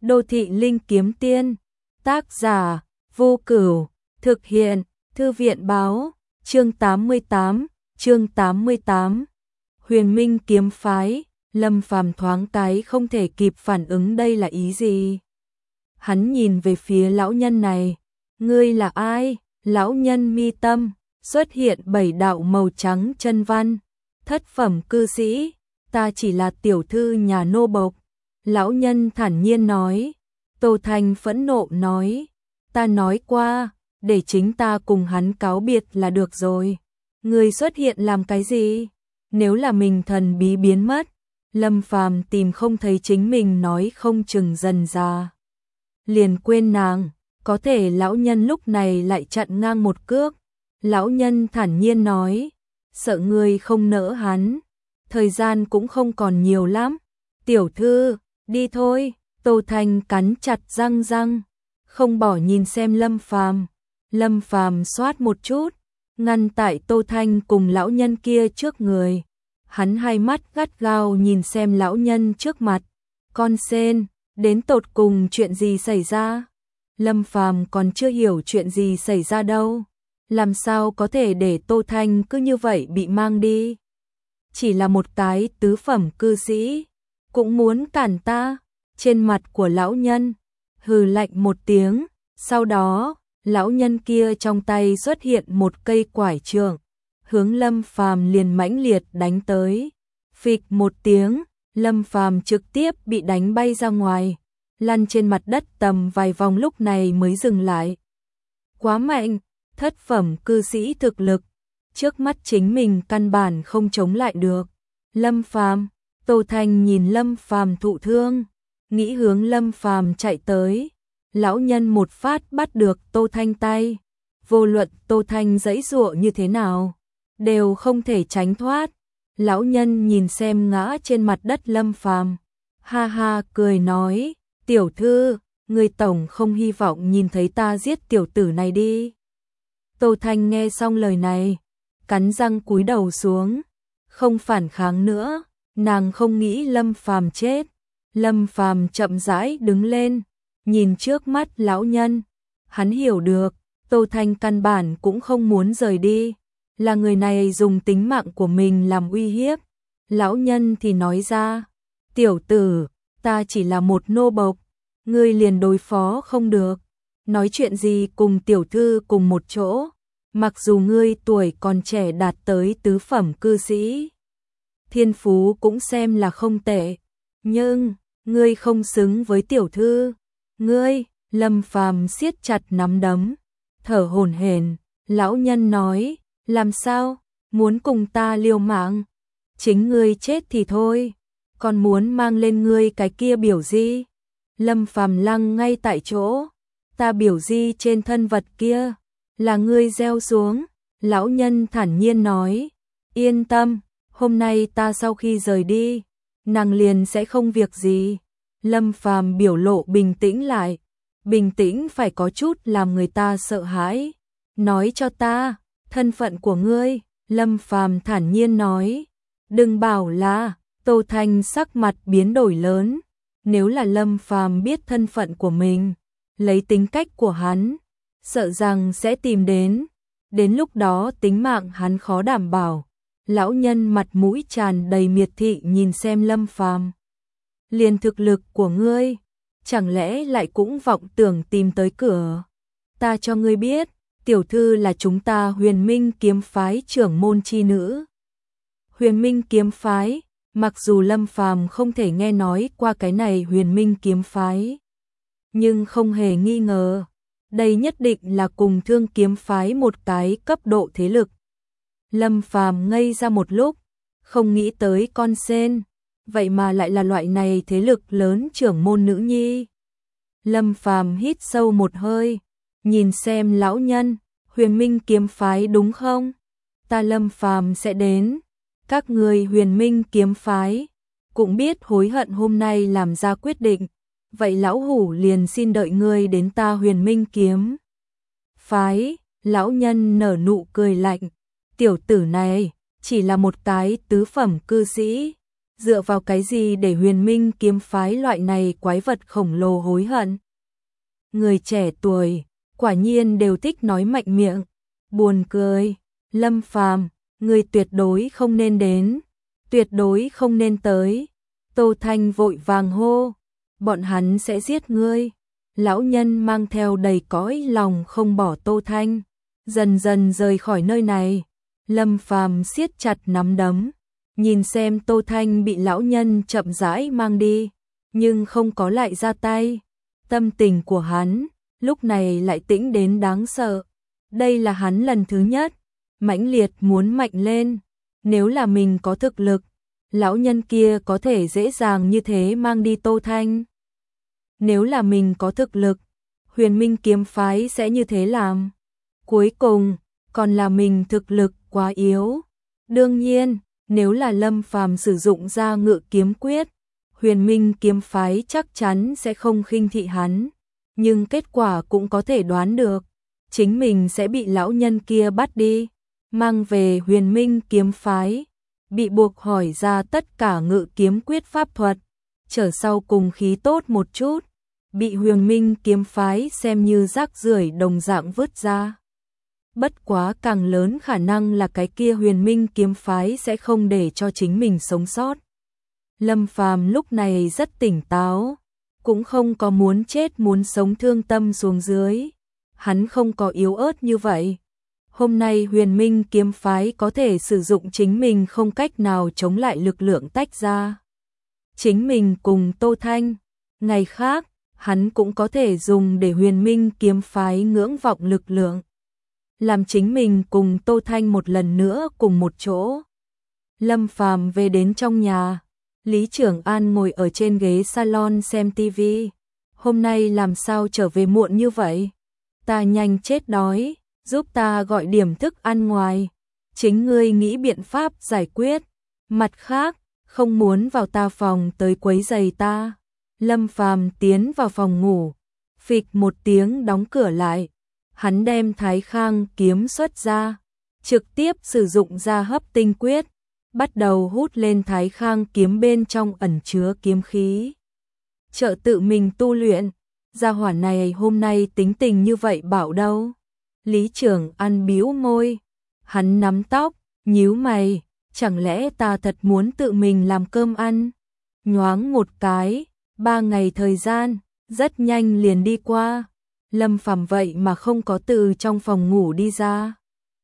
Đô thị linh kiếm tiên, tác giả, Vô Cửu, thực hiện, Thư viện báo, chương 88. Huyền Minh kiếm phái, Lâm Phàm thoáng cái không thể kịp phản ứng đây là ý gì. Hắn nhìn về phía lão nhân này, ngươi là ai? Lão nhân mi tâm, xuất hiện 7 đạo màu trắng chân văn, thất phẩm cư sĩ, ta chỉ là tiểu thư nhà nô bộc. Lão nhân thản nhiên nói. Tô Thanh phẫn nộ nói, ta nói qua, để chính ta cùng hắn cáo biệt là được rồi. Ngươi xuất hiện làm cái gì? Nếu là mình thần bí biến mất, Lâm Phàm tìm không thấy chính mình nói không chừng dần ra liền quên nàng, có thể lão nhân lúc này lại chặn ngang một cước. Lão nhân thản nhiên nói, sợ ngươi không nỡ hắn, thời gian cũng không còn nhiều lắm. Tiểu thư, đi thôi. Tô Thanh cắn chặt răng, không bỏ nhìn xem Lâm Phàm. Lâm Phàm xoát một chút, ngăn tại Tô Thanh cùng lão nhân kia trước người. Hắn hai mắt gắt gao nhìn xem lão nhân trước mặt. Con sen, đến tột cùng chuyện gì xảy ra? Lâm Phàm còn chưa hiểu chuyện gì xảy ra đâu. Làm sao có thể để Tô Thanh cứ như vậy bị mang đi? Chỉ là một cái tứ phẩm cư sĩ, cũng muốn cản ta? Trên mặt của lão nhân hừ lạnh một tiếng, sau đó lão nhân kia trong tay xuất hiện một cây quải trượng, hướng Lâm Phàm liền mãnh liệt đánh tới. Phịch một tiếng, Lâm Phàm trực tiếp bị đánh bay ra ngoài, lăn trên mặt đất tầm vài vòng lúc này mới dừng lại. Quá mạnh, thất phẩm cư sĩ thực lực, trước mắt chính mình căn bản không chống lại được. Lâm Phàm, Tô Thanh nhìn Lâm Phàm thụ thương, nghĩ hướng Lâm Phàm chạy tới. Lão nhân một phát bắt được Tô Thanh tay, vô luận Tô Thanh giãy giụa như thế nào, đều không thể tránh thoát. Lão nhân nhìn xem ngã trên mặt đất Lâm Phàm, ha ha cười nói, tiểu thư, người tổng không hy vọng nhìn thấy ta giết tiểu tử này đi. Tô Thanh nghe xong lời này, cắn răng cúi đầu xuống, không phản kháng nữa, nàng không nghĩ Lâm Phàm chết. Lâm Phàm chậm rãi đứng lên, nhìn trước mắt lão nhân, hắn hiểu được, Tô Thanh căn bản cũng không muốn rời đi, là người này dùng tính mạng của mình làm uy hiếp. Lão nhân thì nói ra, tiểu tử, ta chỉ là một nô bộc, ngươi liền đối phó không được, nói chuyện gì cùng tiểu thư cùng một chỗ, mặc dù ngươi tuổi còn trẻ đạt tới tứ phẩm cư sĩ, thiên phú cũng xem là không tệ, nhưng ngươi không xứng với tiểu thư. Ngươi, Lâm Phàm siết chặt nắm đấm, thở hổn hển. Lão nhân nói, làm sao, muốn cùng ta liều mạng? Chính ngươi chết thì thôi, còn muốn mang lên ngươi cái kia biểu di? Lâm Phàm lăng ngay tại chỗ, ta biểu di trên thân vật kia, là ngươi gieo xuống. Lão nhân thản nhiên nói, yên tâm, hôm nay ta sau khi rời đi, nàng liền sẽ không việc gì. Lâm Phàm biểu lộ bình tĩnh lại, bình tĩnh phải có chút làm người ta sợ hãi. Nói cho ta, thân phận của ngươi. Lâm Phàm thản nhiên nói, đừng bảo là. Tô Thanh sắc mặt biến đổi lớn, nếu là Lâm Phàm biết thân phận của mình, lấy tính cách của hắn, sợ rằng sẽ tìm đến lúc đó tính mạng hắn khó đảm bảo. Lão nhân mặt mũi tràn đầy miệt thị nhìn xem Lâm Phàm, liền thực lực của ngươi, chẳng lẽ lại cũng vọng tưởng tìm tới cửa? Ta cho ngươi biết, tiểu thư là chúng ta Huyền Minh kiếm phái trưởng môn chi nữ. Huyền Minh kiếm phái, mặc dù Lâm Phàm không thể nghe nói qua cái này Huyền Minh kiếm phái, nhưng không hề nghi ngờ, đây nhất định là cùng Thương kiếm phái một cái cấp độ thế lực. Lâm Phàm ngây ra một lúc, không nghĩ tới con sen, vậy mà lại là loại này thế lực lớn trưởng môn nữ nhi. Lâm Phàm hít sâu một hơi, nhìn xem lão nhân, Huyền Minh kiếm phái đúng không? Ta Lâm Phàm sẽ đến. Các người Huyền Minh kiếm phái cũng biết hối hận hôm nay làm ra quyết định, vậy lão hủ liền xin đợi ngươi đến ta Huyền Minh kiếm phái. Lão nhân nở nụ cười lạnh, tiểu tử này chỉ là một cái tứ phẩm cư sĩ, Dựa vào cái gì để Huyền Minh kiếm phái loại này quái vật khổng lồ hối hận? Người trẻ tuổi, quả nhiên đều thích nói mạnh miệng. Buồn cười, Lâm Phàm, người tuyệt đối không nên đến, tuyệt đối không nên tới. Tô Thanh vội vàng hô, bọn hắn sẽ giết ngươi. Lão nhân mang theo đầy cõi lòng không bỏ Tô Thanh, dần dần rời khỏi nơi này. Lâm Phàm siết chặt nắm đấm, nhìn xem Tô Thanh bị lão nhân chậm rãi mang đi, nhưng không có lại ra tay. Tâm tình của hắn lúc này lại tĩnh đến đáng sợ. Đây là hắn lần thứ nhất mãnh liệt muốn mạnh lên. Nếu là mình có thực lực, lão nhân kia có thể dễ dàng như thế mang đi Tô Thanh. Nếu là mình có thực lực, Huyền Minh kiếm phái sẽ như thế làm. Cuối cùng, còn là mình thực lực quá yếu. Đương nhiên, nếu là Lâm Phàm sử dụng ra Ngự Kiếm Quyết, Huyền Minh kiếm phái chắc chắn sẽ không khinh thị hắn. Nhưng kết quả cũng có thể đoán được, chính mình sẽ bị lão nhân kia bắt đi, mang về Huyền Minh kiếm phái, bị buộc hỏi ra tất cả Ngự Kiếm Quyết pháp thuật, trở sau cùng khí tốt một chút, bị Huyền Minh kiếm phái xem như rác rưởi đồng dạng vứt ra. Bất quá càng lớn khả năng là cái kia Huyền Minh kiếm phái sẽ không để cho chính mình sống sót. Lâm Phàm lúc này rất tỉnh táo, cũng không có muốn chết muốn sống thương tâm xuống dưới. Hắn không có yếu ớt như vậy. Hôm nay Huyền Minh kiếm phái có thể sử dụng chính mình không cách nào chống lại lực lượng tách ra. Chính mình cùng Tô Thanh, ngày khác, hắn cũng có thể dùng để Huyền Minh kiếm phái ngưỡng vọng lực lượng. Làm chính mình cùng Tô Thanh một lần nữa cùng một chỗ. Lâm Phàm về đến trong nhà, Lý Trưởng An ngồi ở trên ghế salon xem tivi. Hôm nay làm sao trở về muộn như vậy? Ta nhanh chết đói, giúp ta gọi điểm thức ăn ngoài. Chính ngươi nghĩ biện pháp giải quyết. Mặt khác, không muốn vào ta phòng tới quấy rầy ta. Lâm Phàm tiến vào phòng ngủ, phịch một tiếng đóng cửa lại. Hắn đem Thái Khang kiếm xuất ra, trực tiếp sử dụng ra Hấp Tinh Quyết, bắt đầu hút lên Thái Khang kiếm bên trong ẩn chứa kiếm khí. Trợ tự mình tu luyện, gia hỏa này hôm nay tính tình như vậy bảo đâu. Lý Trưởng An bĩu môi, hắn nắm tóc, nhíu mày, chẳng lẽ ta thật muốn tự mình làm cơm ăn? Nhoáng một cái, 3 ngày thời gian, rất nhanh liền đi qua. Lâm Phàm vậy mà không có từ trong phòng ngủ đi ra.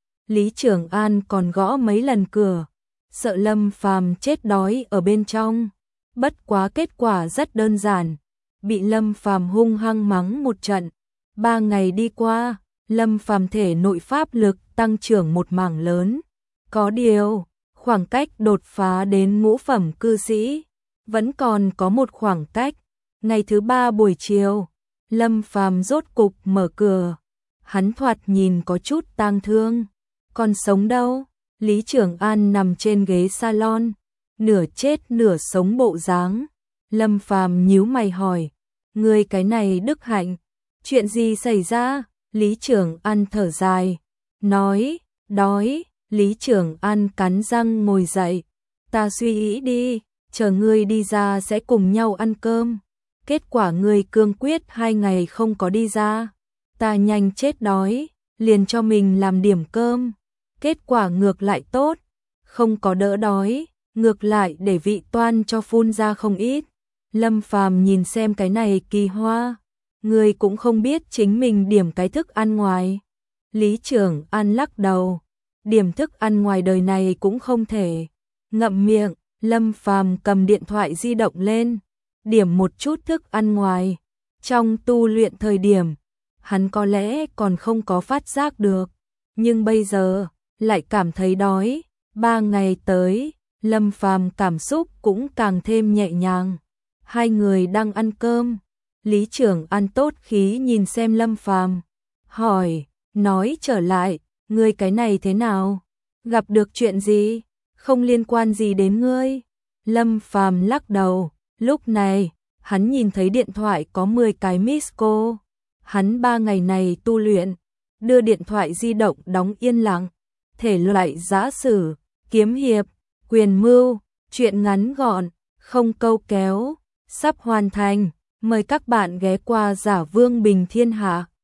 Lý Trưởng An còn gõ mấy lần cửa, sợ Lâm Phàm chết đói ở bên trong. Bất quá kết quả rất đơn giản, bị Lâm Phàm hung hăng mắng một trận. 3 ngày đi qua, Lâm Phàm thể nội pháp lực tăng trưởng một mảng lớn. Có điều, khoảng cách đột phá đến ngũ phẩm cư sĩ vẫn còn có một khoảng cách. Ngày thứ 3 buổi chiều, Lâm Phàm rốt cục mở cửa. Hắn thoạt nhìn có chút tang thương. Còn sống đâu? Lý Trưởng An nằm trên ghế salon, nửa chết nửa sống bộ dáng. Lâm Phàm nhíu mày hỏi, ngươi cái này đức hạnh, chuyện gì xảy ra? Lý Trưởng An thở dài, nói, đói. Lý Trưởng An cắn răng ngồi dậy, ta suy nghĩ đi, chờ ngươi đi ra sẽ cùng nhau ăn cơm. Kết quả ngươi cương quyết 2 ngày không có đi ra, ta nhanh chết đói, liền cho mình làm điểm cơm. Kết quả ngược lại tốt, không có đỡ đói, ngược lại để vị toan cho phun ra không ít. Lâm Phàm nhìn xem cái này kỳ hoa, ngươi cũng không biết chính mình điểm cái thức ăn ngoài. Lý Trưởng An lắc đầu, điểm thức ăn ngoài đời này cũng không thể. Ngậm miệng, Lâm Phàm cầm điện thoại di động lên, điểm một chút thức ăn ngoài. Trong tu luyện thời điểm, hắn có lẽ còn không có phát giác được, nhưng bây giờ lại cảm thấy đói. 3 ngày tới, Lâm Phàm cảm xúc cũng càng thêm nhẹ nhàng. Hai người đang ăn cơm, Lý Trưởng An tốt khí nhìn xem Lâm Phàm, hỏi, nói trở lại, ngươi cái này thế nào? Gặp được chuyện gì? Không liên quan gì đến ngươi. Lâm Phàm lắc đầu, lúc này, hắn nhìn thấy điện thoại có 10 cái miss call. Hắn 3 ngày này tu luyện, đưa điện thoại di động đóng yên lặng. Thể loại giã sử, kiếm hiệp, quyền mưu, Chuyện ngắn gọn, không câu kéo, sắp hoàn thành. Mời các bạn ghé qua Giả Vương Bình Thiên Hạ.